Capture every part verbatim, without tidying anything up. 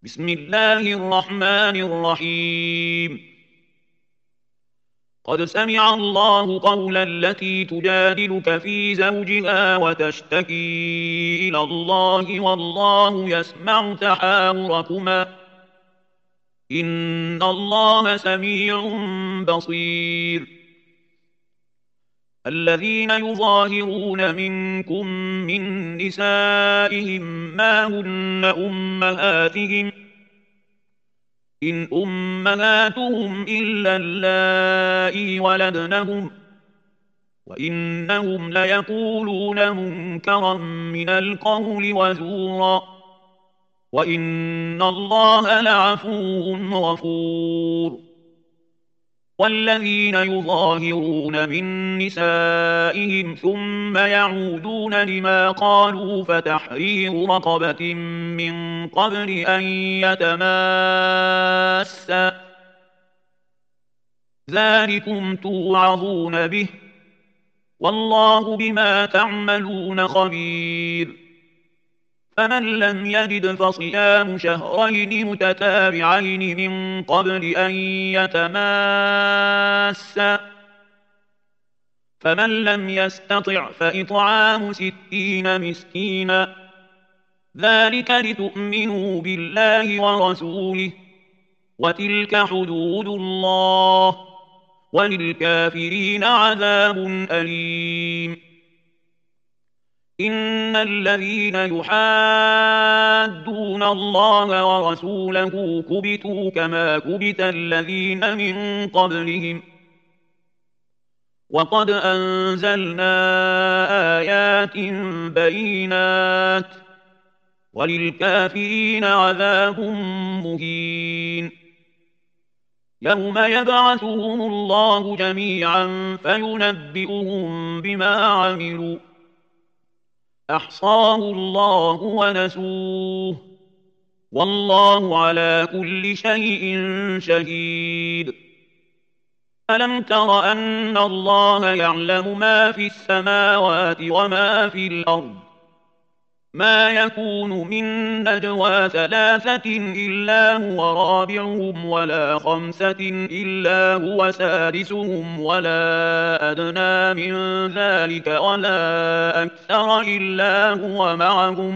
بسم الله الرحمن الرحيم. قد سمع الله قول التي تجادلك في زوجها وتشتكي إلى الله والله يسمع تحاوركما إن الله سميع بصير. الذين يظاهرون منكم من نسائهم ما هن أمهاتهم إن أمهاتهم إلا اللائي ولدنهم وإنهم ليقولون منكرا من القول وزورا وإن الله لعفو غفور. والذين يظاهرون من نسائهم ثم يعودون لما قالوا فتحرير رقبة من قبل أن يتماسا ذلكم توعظون به والله بما تعملون خبير. فمن لم يجد فصيام شهرين متتابعين من قبل أن يتماسا فمن لم يستطع فإطعام ستين مسكينا ذلك لتؤمنوا بالله ورسوله وتلك حدود الله وللكافرين عذاب أليم. إن الذين يحادون الله ورسوله كبتوا كما كبت الذين من قبلهم وقد أنزلنا آيات بينات وللكافرين عذاب مهين. يوم يبعثهم الله جميعا فينبئهم بما عملوا أحصاه الله ونسوه والله على كل شيء شهيد. ألم تر أن الله يعلم ما في السماوات وما في الأرض ما يكون من نجوى ثلاثة إلا هو رابعهم ولا خمسة إلا هو سادسهم ولا أدنى من ذلك ولا أكثر إلا هو معهم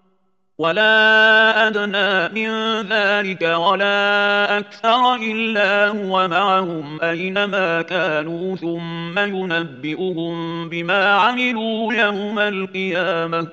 ولا أدنى من ذلك ولا أكثر إلا هو معهم أينما كانوا ثم ينبئهم بما عملوا يوم القيامة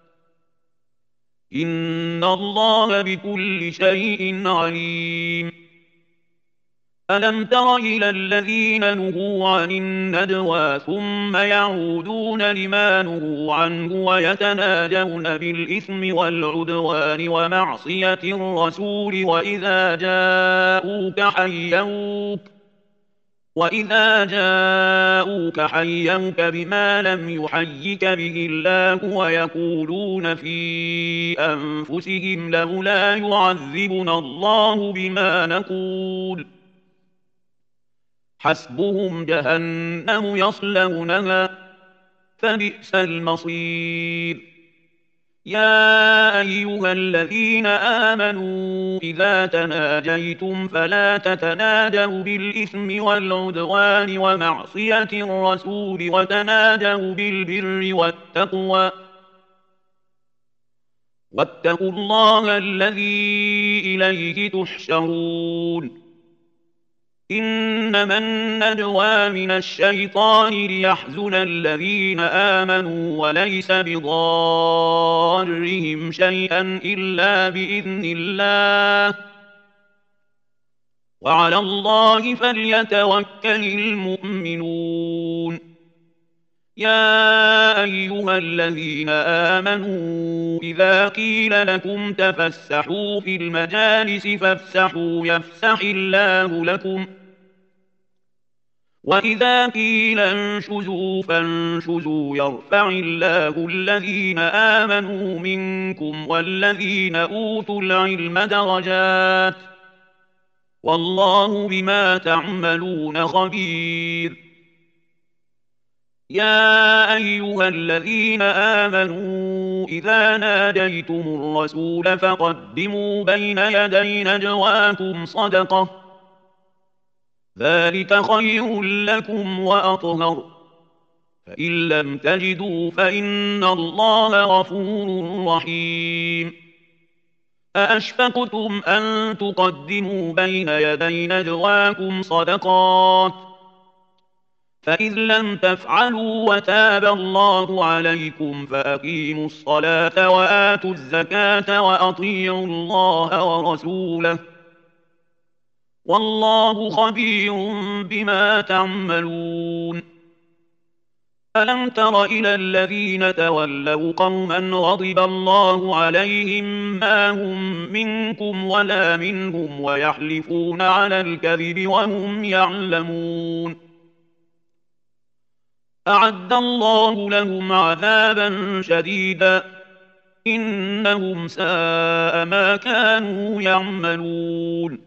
إن الله بكل شيء عليم. ألم تر إلى الذين نهوا عن النجوى ثم يعودون لما نهوا عنه ويتناجون بالإثم والعدوان ومعصية الرسول وإذا جاءوك حيوك وإذا جاءوك حيوك بما لم يحيك به الله ويقولون في أنفسهم لولا يعذبنا الله بما نقول حسبهم جهنم يصلونها فبئس المصير. يا أيها الذين آمنوا إذا تناجيتم فلا تتناجوا بالإثم والعدوان ومعصية الرسول وتناجوا بالبر والتقوى واتقوا الله الذي إليه تحشرون. إنما النجوى من الشيطان ليحزن الذين آمنوا وليس بضارهم شيئا إلا بإذن الله وعلى الله فليتوكل المؤمنون. يا أيها الذين آمنوا إذا قيل لكم تفسحوا في المجالس فافسحوا يفسح الله لكم وإذا قيل انشزوا فانشزوا يرفع الله الذين آمنوا منكم والذين أوتوا العلم درجات والله بما تعملون خبير. يا أيها الذين آمنوا إذا ناجيتم الرسول فقدموا بين يدي نجواكم صدقة ذلك خير لكم وأطهر فإن لم تجدوا فإن الله غفور رحيم أأشفقتم أن تقدموا بين يدي نجواكم صدقات فإذ لم تفعلوا وتاب الله عليكم فأقيموا الصلاة وآتوا الزكاة وأطيعوا الله ورسوله والله خبير بما تعملون ألم تر إلى الذين تولوا قوما غضب الله عليهم ما هم منكم ولا منهم ويحلفون على الكذب وهم يعلمون أعد الله لهم عذابا شديدا إنهم ساء ما كانوا يعملون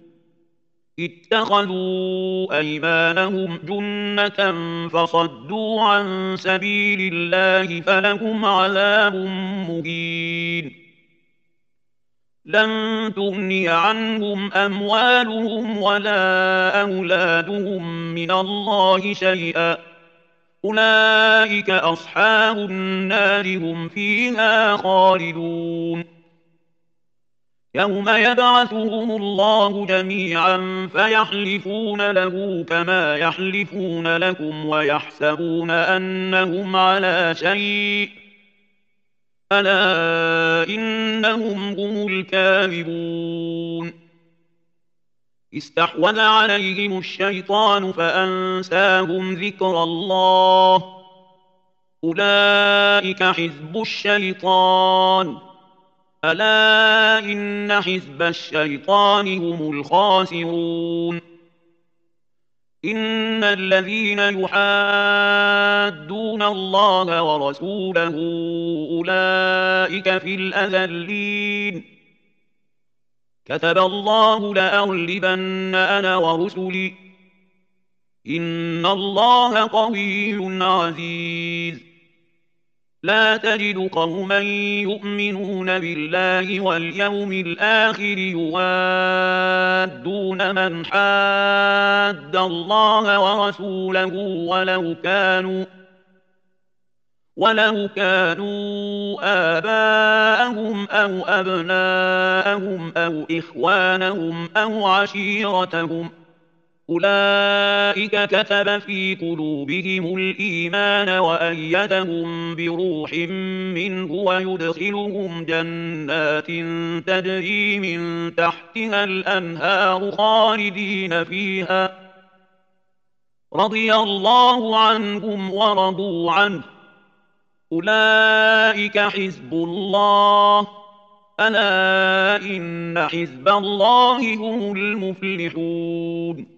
اتخذوا أيمانهم جنة فصدوا عن سبيل الله فلهم عذاب مهين لن تغني عنهم أموالهم ولا أولادهم من الله شيئا أولئك أصحاب النار هم فيها خالدون يوم يبعثهم الله جميعا فيحلفون له كما يحلفون لكم ويحسبون أنهم على شيء ألا إنهم هم الكاذبون استحوذ عليهم الشيطان فأنساهم ذكر الله أولئك حزب الشيطان ألا إن حزب الشيطان هم الخاسرون إن الذين يحادون الله ورسوله أولئك في الأذلين كتب الله لأغلبن أنا ورسلي إن الله قوي عزيز لا تجد قوما يؤمنون بالله واليوم الآخر يوادون من حاد الله ورسوله ولو كانوا ولو كانوا آباءهم أو أبناءهم أو إخوانهم أو عشيرتهم أولئك كتب في قلوبهم الإيمان وأيدهم بروح منه ويدخلهم جنات تجري من تحتها الأنهار خالدين فيها رضي الله عنهم ورضوا عنه أولئك حزب الله ألا إن حزب الله هم المفلحون